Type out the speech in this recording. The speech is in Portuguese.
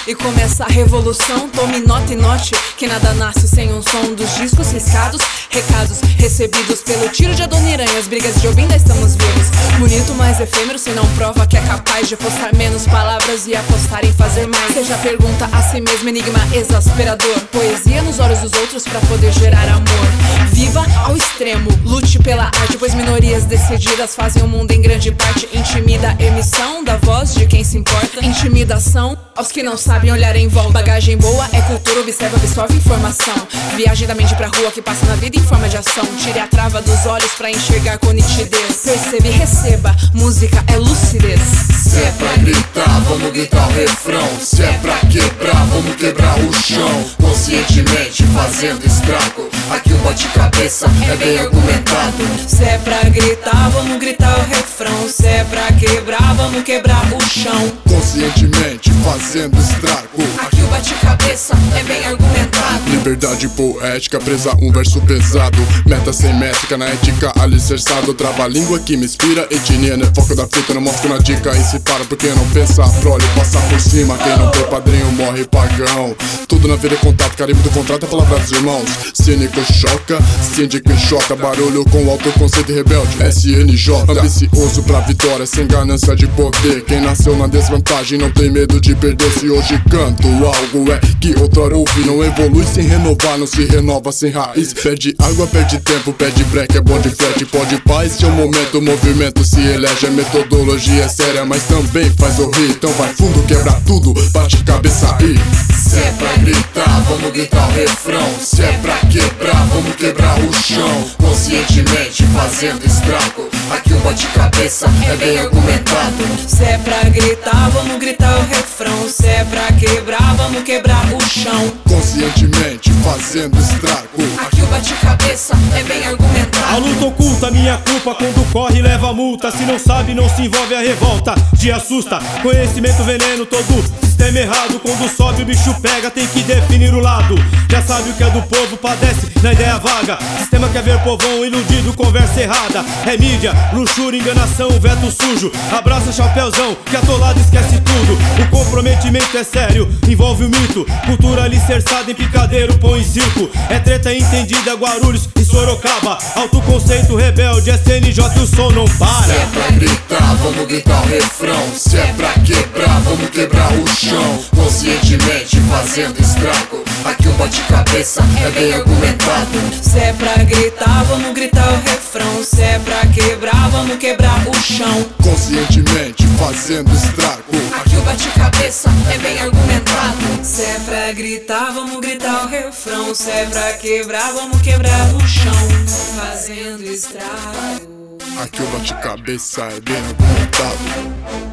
e começa a revolução. Tome nota e note que nada nasce sem um som dos discos riscados. Recados recebidos pelo tiro de Adoniran, as brigas de Obim, ainda estamos vivos. Bonito, mas efêmero, se não prova que é capaz de postar menos palavras e apostar em fazer mais. Seja pergunta a si mesmo, enigma exasperador. Poesia nos olhos dos outros pra poder gerar amor. Viva ao extremo, lute pela arte, pois minorias decididas fazem o mundo em grande parte. Intimida a emissão da voz de quem se importa. Intimidação aos que não sabem olhar em volta. Bagagem boa é cultura, observa, absorve informação. Viagem da mente pra rua que passa na vida em forma de ação. Tire a trava dos olhos pra enxergar com nitidez. Perceba e receba, música é lucidez. Se é pra gritar, vamos gritar o refrão. Se é pra quebrar, vamos quebrar o chão. Conscientemente fazendo estrago. Aqui o bate-cabeça é bem argumentado. Se é pra gritar, vamos gritar o refrão. Se é pra quebrar, vamos quebrar o chão. Conscientemente fazendo estrago. Aqui o bate-cabeça é bem argumentado. Liberdade poética, presa um verso pesado. Meta sem métrica, na ética alicerçado. Trava-língua que me inspira, etnia não é foco da fita. Não mostro na dica e se para porque não pensa. Prole, passa por cima, quem não tem padrinho morre pagão. Tudo na vida é contato, carimbo do contrato é palavra dos irmãos. Cínico choca, síndico enxota. Barulho com autoconceito rebelde, SNJ. Ambicioso pra vitória, sem ganância de poder. Quem nasceu na desvantagem não tem medo de perder. Se hoje canto algo é que outrora ouvi. Não evolui sem renovar, não se renova sem raiz. Perde água, perde tempo, perde break, é bom de frete. Pode paz, seu momento, o movimento se elege. A metodologia é séria, mas também faz sorrir. Então vai fundo, quebra tudo, bate cabeça aí. Se é pra gritar, vamos gritar o refrão. Se é pra quebrar, vamos quebrar o chão. Conscientemente fazendo estrago. Aqui o bate-cabeça é bem argumentado. Se é pra gritar, vamos gritar o refrão. Se é pra quebrar, vamos quebrar o chão. Conscientemente fazendo estrago. Aqui o bate-cabeça é bem argumentado. A luta oculta, minha culpa, quando corre leva multa. Se não sabe, não se envolve, a revolta te assusta. Conhecimento veneno, todo sistema errado. Quando sobe o bicho pega, tem que definir o lado. Já sabe o que é do povo, padece na ideia vaga. Sistema quer ver povão iludido, conversa errada. É mídia, luxúria, enganação, veto sujo. Abraça chapéuzão, que atolado esquece tudo. O comprometimento é sério, envolve o mito. Cultura alicerçada em picadeiro, põe em circo. É treta entendida, Guarulhos e Sorocaba. Autoconceito rebelde, SNJ e o som não para. Se é pra gritar, vamos gritar o refrão. Se é pra quebrar, vamos quebrar o chão. Conscientemente fazendo estrago. Aqui o bate-cabeça é bem argumentado. Se é pra gritar, vamos gritar o refrão. Se é pra quebrar, vamos quebrar o chão. Conscientemente fazendo estrago. Aqui o bate-cabeça é bem argumentado. Se é pra gritar, vamos gritar o refrão. Se é pra quebrar, vamos quebrar o chão. Fazendo estrago. Aqui o bate-cabeça é bem argumentado.